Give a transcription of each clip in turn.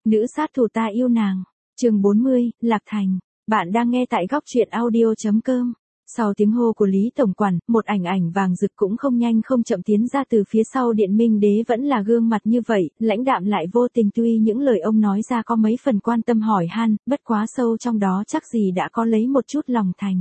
Nữ sát thủ ta yêu nàng. Chương 40, Lạc Thành. Bạn đang nghe tại góc truyện audio.com. Sau tiếng hô của Lý Tổng Quản, một ảnh ảnh vàng rực cũng không nhanh không chậm tiến ra từ phía sau Điện Minh Đế, vẫn là gương mặt như vậy, lãnh đạm lại vô tình, tuy những lời ông nói ra có mấy phần quan tâm hỏi han, bất quá sâu trong đó chắc gì đã có lấy một chút lòng thành.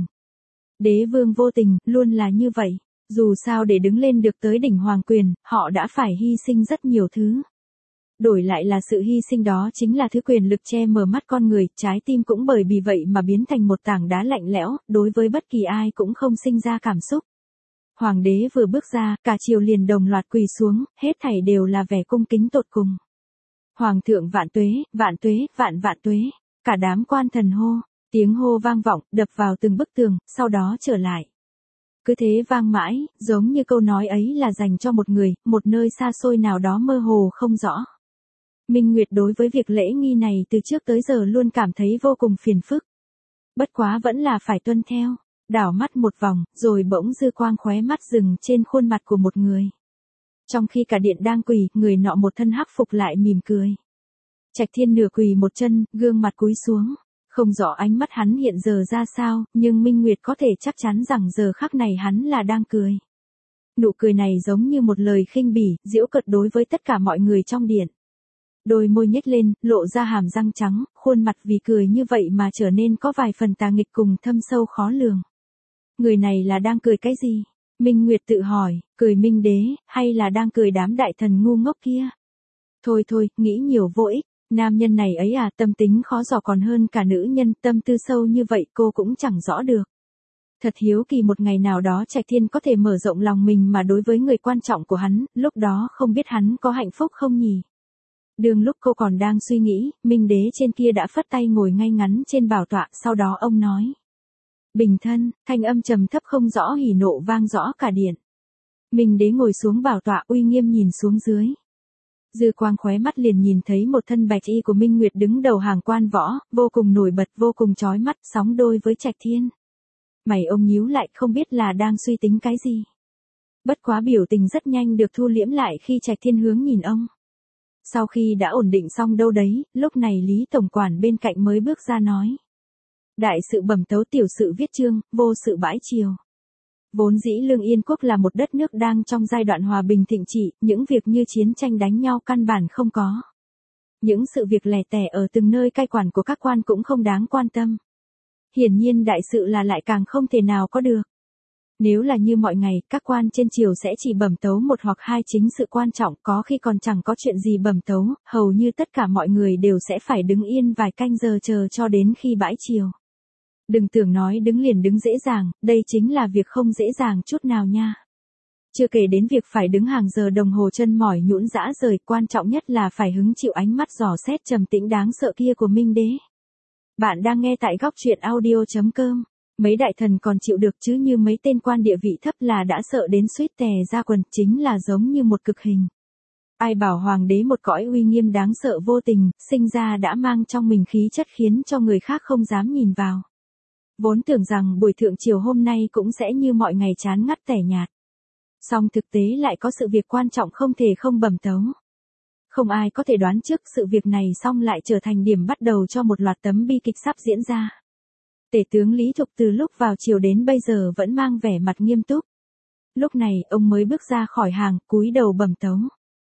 Đế vương vô tình, luôn là như vậy. Dù sao để đứng lên được tới đỉnh hoàng quyền, họ đã phải hy sinh rất nhiều thứ. Đổi lại là sự hy sinh đó chính là thứ quyền lực che mờ mắt con người, trái tim cũng bởi vì vậy mà biến thành một tảng đá lạnh lẽo, đối với bất kỳ ai cũng không sinh ra cảm xúc. Hoàng đế vừa bước ra, cả triều liền đồng loạt quỳ xuống, hết thảy đều là vẻ cung kính tột cùng. Hoàng thượng vạn tuế, vạn vạn tuế, cả đám quan thần hô, tiếng hô vang vọng, đập vào từng bức tường, sau đó trở lại. Cứ thế vang mãi, giống như câu nói ấy là dành cho một người, một nơi xa xôi nào đó mơ hồ không rõ. Minh Nguyệt đối với việc lễ nghi này từ trước tới giờ luôn cảm thấy vô cùng phiền phức. Bất quá vẫn là phải tuân theo, đảo mắt một vòng, rồi bỗng dư quang khóe mắt dừng trên khuôn mặt của một người. Trong khi cả điện đang quỳ, người nọ một thân hắc phục lại mỉm cười. Trạch Thiên nửa quỳ một chân, gương mặt cúi xuống. Không rõ ánh mắt hắn hiện giờ ra sao, nhưng Minh Nguyệt có thể chắc chắn rằng giờ khắc này hắn là đang cười. Nụ cười này giống như một lời khinh bỉ, giễu cợt đối với tất cả mọi người trong điện. Đôi môi nhếch lên, lộ ra hàm răng trắng, khuôn mặt vì cười như vậy mà trở nên có vài phần tà nghịch cùng thâm sâu khó lường. Người này là đang cười cái gì? Minh Nguyệt tự hỏi, cười Minh Đế, hay là đang cười đám đại thần ngu ngốc kia? Thôi thôi, nghĩ nhiều vô ích, nam nhân này ấy à, tâm tính khó dò còn hơn cả nữ nhân, tâm tư sâu như vậy cô cũng chẳng rõ được. Thật hiếu kỳ một ngày nào đó Trạch Thiên có thể mở rộng lòng mình mà đối với người quan trọng của hắn, lúc đó không biết hắn có hạnh phúc không nhỉ? Đường lúc cô còn đang suy nghĩ, Minh Đế trên kia đã phất tay ngồi ngay ngắn trên bảo tọa, sau đó ông nói. Bình thân, thanh âm trầm thấp không rõ hỉ nộ vang rõ cả điện. Minh Đế ngồi xuống bảo tọa uy nghiêm nhìn xuống dưới. Dư quang khóe mắt liền nhìn thấy một thân bạch y của Minh Nguyệt đứng đầu hàng quan võ, vô cùng nổi bật, vô cùng chói mắt, sóng đôi với Trạch Thiên. Mày ông nhíu lại không biết là đang suy tính cái gì. Bất quá biểu tình rất nhanh được thu liễm lại khi Trạch Thiên hướng nhìn ông. Sau khi đã ổn định xong đâu đấy, lúc này Lý Tổng Quản bên cạnh mới bước ra nói. Đại sự bẩm tấu, tiểu sự viết chương, vô sự bãi triều. Vốn dĩ Lương Yên Quốc là một đất nước đang trong giai đoạn hòa bình thịnh trị, những việc như chiến tranh đánh nhau căn bản không có. Những sự việc lẻ tẻ ở từng nơi cai quản của các quan cũng không đáng quan tâm. Hiển nhiên đại sự là lại càng không thể nào có được. Nếu là như mọi ngày, các quan trên triều sẽ chỉ bẩm tấu một hoặc hai chính sự quan trọng, có khi còn chẳng có chuyện gì bẩm tấu, hầu như tất cả mọi người đều sẽ phải đứng yên vài canh giờ chờ cho đến khi bãi triều. Đừng tưởng nói đứng liền đứng dễ dàng, đây chính là việc không dễ dàng chút nào nha. Chưa kể đến việc phải đứng hàng giờ đồng hồ chân mỏi nhũn rã rời, quan trọng nhất là phải hứng chịu ánh mắt dò xét trầm tĩnh đáng sợ kia của Minh Đế. Bạn đang nghe tại góc truyện audio.com. Mấy đại thần còn chịu được chứ như mấy tên quan địa vị thấp là đã sợ đến suýt tè ra quần, chính là giống như một cực hình. Ai bảo hoàng đế một cõi uy nghiêm đáng sợ vô tình, sinh ra đã mang trong mình khí chất khiến cho người khác không dám nhìn vào. Vốn tưởng rằng buổi thượng triều hôm nay cũng sẽ như mọi ngày chán ngắt tẻ nhạt. Song thực tế lại có sự việc quan trọng không thể không bẩm tấu. Không ai có thể đoán trước sự việc này xong lại trở thành điểm bắt đầu cho một loạt tấm bi kịch sắp diễn ra. Tể tướng Lý Thục từ lúc vào triều đến bây giờ vẫn mang vẻ mặt nghiêm túc. Lúc này ông mới bước ra khỏi hàng, cúi đầu bẩm tấu.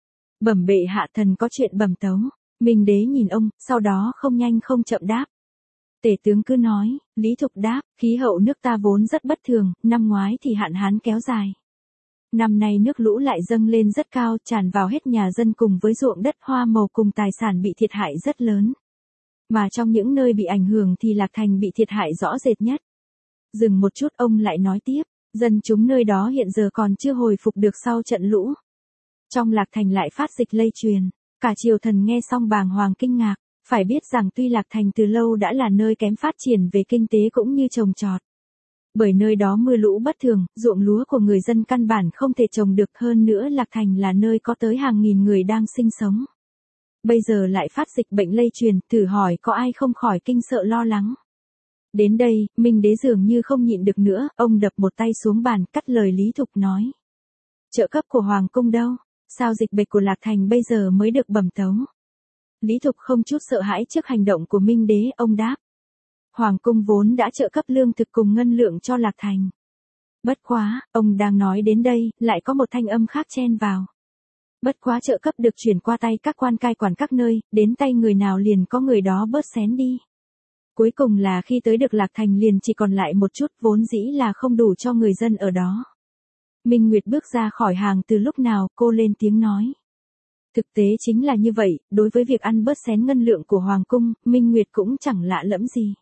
Bẩm bệ hạ, thần có chuyện bẩm tấu. Minh Đế nhìn ông, sau đó không nhanh không chậm đáp. Tể tướng cứ nói. Lý Thục đáp, khí hậu nước ta vốn rất bất thường, năm ngoái thì hạn hán kéo dài. Năm nay nước lũ lại dâng lên rất cao, tràn vào hết nhà dân cùng với ruộng đất hoa màu cùng tài sản bị thiệt hại rất lớn. Mà trong những nơi bị ảnh hưởng thì Lạc Thành bị thiệt hại rõ rệt nhất. Dừng một chút ông lại nói tiếp, dân chúng nơi đó hiện giờ còn chưa hồi phục được sau trận lũ. Trong Lạc Thành lại phát dịch lây truyền, cả triều thần nghe xong bàng hoàng kinh ngạc, phải biết rằng tuy Lạc Thành từ lâu đã là nơi kém phát triển về kinh tế cũng như trồng trọt. Bởi nơi đó mưa lũ bất thường, ruộng lúa của người dân căn bản không thể trồng được, hơn nữa Lạc Thành là nơi có tới hàng nghìn người đang sinh sống. Bây giờ lại phát dịch bệnh lây truyền, thử hỏi có ai không khỏi kinh sợ lo lắng. Đến đây, Minh Đế dường như không nhịn được nữa, ông đập một tay xuống bàn, cắt lời Lý Thục nói. Trợ cấp của Hoàng cung đâu? Sao dịch bệnh của Lạc Thành bây giờ mới được bẩm tấu? Lý Thục không chút sợ hãi trước hành động của Minh Đế, ông đáp. Hoàng cung vốn đã trợ cấp lương thực cùng ngân lượng cho Lạc Thành. Bất quá, ông đang nói đến đây, lại có một thanh âm khác chen vào. Bất quá trợ cấp được chuyển qua tay các quan cai quản các nơi, đến tay người nào liền có người đó bớt xén đi. Cuối cùng là khi tới được Lạc Thành liền chỉ còn lại một chút, vốn dĩ là không đủ cho người dân ở đó. Minh Nguyệt bước ra khỏi hàng từ lúc nào, cô lên tiếng nói. Thực tế chính là như vậy, đối với việc ăn bớt xén ngân lượng của Hoàng cung, Minh Nguyệt cũng chẳng lạ lẫm gì.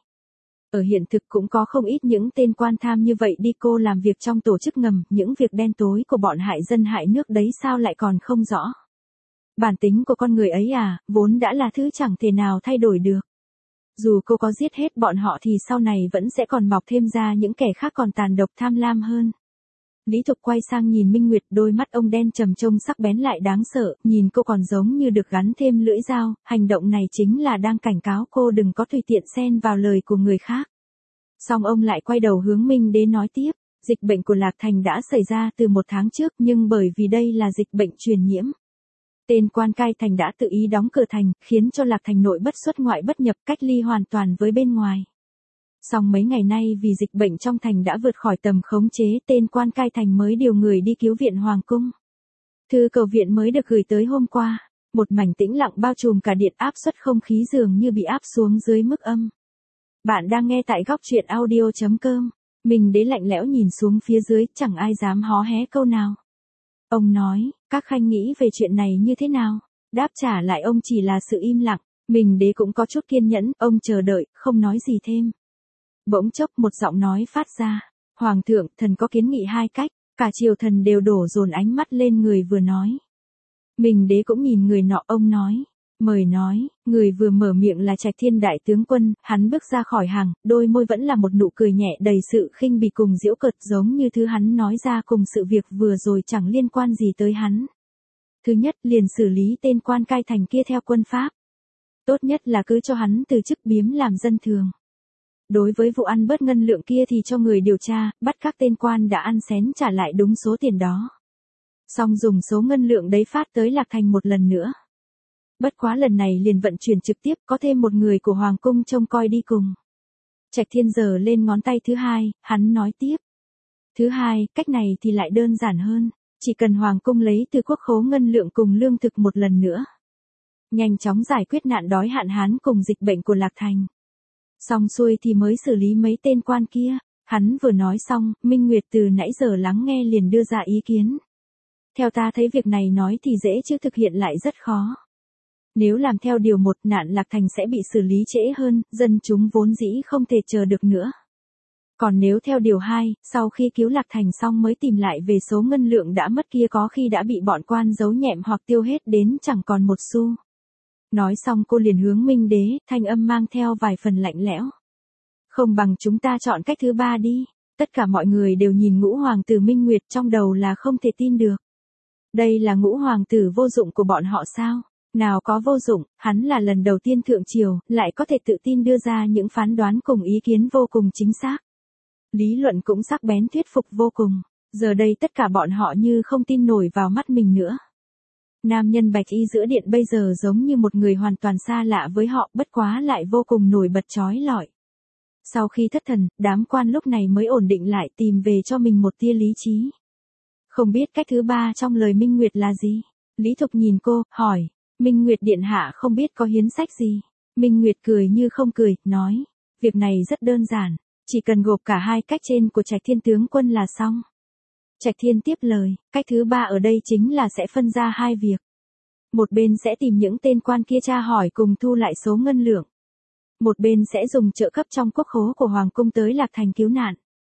Ở hiện thực cũng có không ít những tên quan tham như vậy đi, cô làm việc trong tổ chức ngầm, những việc đen tối của bọn hại dân hại nước đấy sao lại còn không rõ. Bản tính của con người ấy vốn đã là thứ chẳng thể nào thay đổi được. Dù cô có giết hết bọn họ thì sau này vẫn sẽ còn mọc thêm ra những kẻ khác còn tàn độc tham lam hơn. Lý Thục quay sang nhìn Minh Nguyệt, đôi mắt ông đen trầm trông sắc bén lại đáng sợ, nhìn cô còn giống như được gắn thêm lưỡi dao, hành động này chính là đang cảnh cáo cô đừng có tùy tiện xen vào lời của người khác. Xong ông lại quay đầu hướng Minh Đế nói tiếp, dịch bệnh của Lạc Thành đã xảy ra từ 1 tháng trước nhưng bởi vì đây là dịch bệnh truyền nhiễm. Tên quan cai thành đã tự ý đóng cửa thành, khiến cho Lạc Thành nội bất xuất ngoại bất nhập, cách ly hoàn toàn với bên ngoài. Song mấy ngày nay vì dịch bệnh trong thành đã vượt khỏi tầm khống chế, tên quan cai thành mới điều người đi cứu viện Hoàng cung. Thư cầu viện mới được gửi tới hôm qua, một mảnh tĩnh lặng bao trùm cả điện, áp suất không khí dường như bị áp xuống dưới mức âm. Bạn đang nghe tại góc truyện audio.com. Minh Đế lạnh lẽo nhìn xuống phía dưới, chẳng ai dám hó hé câu nào. Ông nói, các khanh nghĩ về chuyện này như thế nào? Đáp trả lại ông chỉ là sự im lặng. Minh Đế cũng có chút kiên nhẫn, ông chờ đợi, không nói gì thêm. Bỗng chốc một giọng nói phát ra. Hoàng thượng, thần có kiến nghị 2 cách, cả triều thần đều đổ dồn ánh mắt lên người vừa nói. Minh Đế cũng nhìn người nọ, ông nói. Mời nói, người vừa mở miệng là Trạch Thiên đại tướng quân, hắn bước ra khỏi hàng, đôi môi vẫn là một nụ cười nhẹ đầy sự khinh bỉ cùng giễu cợt, giống như thứ hắn nói ra cùng sự việc vừa rồi chẳng liên quan gì tới hắn. Thứ nhất, liền xử lý tên quan cai thành kia theo quân pháp. Tốt nhất là cứ cho hắn từ chức biếm làm dân thường. Đối với vụ ăn bớt ngân lượng kia thì cho người điều tra, bắt các tên quan đã ăn xén trả lại đúng số tiền đó. Xong dùng số ngân lượng đấy phát tới Lạc Thành một lần nữa. Bất quá lần này liền vận chuyển trực tiếp, có thêm một người của Hoàng cung trông coi đi cùng. Trạch Thiên giơ lên ngón tay thứ 2, hắn nói tiếp. Thứ 2, cách này thì lại đơn giản hơn, chỉ cần Hoàng cung lấy từ quốc khố ngân lượng cùng lương thực một lần nữa. Nhanh chóng giải quyết nạn đói hạn hán cùng dịch bệnh của Lạc Thành. Xong xuôi thì mới xử lý mấy tên quan kia. Hắn vừa nói xong, Minh Nguyệt từ nãy giờ lắng nghe liền đưa ra ý kiến. Theo ta thấy việc này nói thì dễ chứ thực hiện lại rất khó. Nếu làm theo điều 1, nạn Lạc Thành sẽ bị xử lý trễ hơn, dân chúng vốn dĩ không thể chờ được nữa. Còn nếu theo điều 2, sau khi cứu Lạc Thành xong mới tìm lại về số ngân lượng đã mất kia có khi đã bị bọn quan giấu nhẹm hoặc tiêu hết đến chẳng còn một xu. Nói xong cô liền hướng Minh Đế, thanh âm mang theo vài phần lạnh lẽo. Không bằng chúng ta chọn cách thứ 3 đi. Tất cả mọi người đều nhìn ngũ hoàng tử Minh Nguyệt trong đầu là không thể tin được. Đây là ngũ hoàng tử vô dụng của bọn họ sao? Nào có vô dụng, hắn là lần đầu tiên thượng triều, lại có thể tự tin đưa ra những phán đoán cùng ý kiến vô cùng chính xác. Lý luận cũng sắc bén thuyết phục vô cùng. Giờ đây tất cả bọn họ như không tin nổi vào mắt mình nữa. Nam nhân bạch y giữa điện bây giờ giống như một người hoàn toàn xa lạ với họ, bất quá lại vô cùng nổi bật chói lọi. Sau khi thất thần, đám quan lúc này mới ổn định lại, tìm về cho mình một tia lý trí. Không biết cách thứ 3 trong lời Minh Nguyệt là gì? Lý Thục nhìn cô, hỏi. Minh Nguyệt điện hạ không biết có hiến sách gì. Minh Nguyệt cười như không cười, nói. Việc này rất đơn giản, chỉ cần gộp cả 2 cách trên của Trạch Thiên tướng quân là xong. Trạch Thiên tiếp lời, cách thứ 3 ở đây chính là sẽ phân ra 2 việc. Một bên sẽ tìm những tên quan kia tra hỏi cùng thu lại số ngân lượng. Một bên sẽ dùng trợ cấp trong quốc khố của Hoàng cung tới Lạc Thành cứu nạn.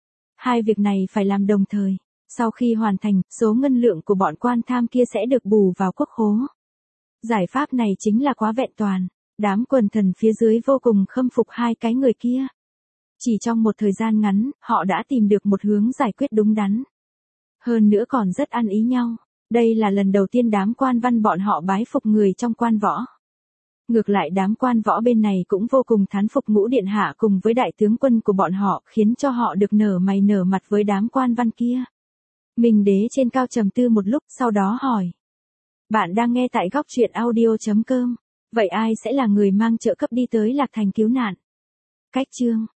2 việc này phải làm đồng thời. Sau khi hoàn thành, số ngân lượng của bọn quan tham kia sẽ được bù vào quốc khố. Giải pháp này chính là quá vẹn toàn. Đám quần thần phía dưới vô cùng khâm phục 2 cái người kia. Chỉ trong một thời gian ngắn, họ đã tìm được một hướng giải quyết đúng đắn. Hơn nữa còn rất ăn ý nhau. Đây là lần đầu tiên đám quan văn bọn họ bái phục người trong quan võ. Ngược lại đám quan võ bên này cũng vô cùng thán phục ngũ điện hạ cùng với đại tướng quân của bọn họ, khiến cho họ được nở mày nở mặt với đám quan văn kia. Minh Đế trên cao trầm tư một lúc, sau đó hỏi. Bạn đang nghe tại góc truyện audio.com. Vậy ai sẽ là người mang trợ cấp đi tới Lạc Thành cứu nạn? Cách chương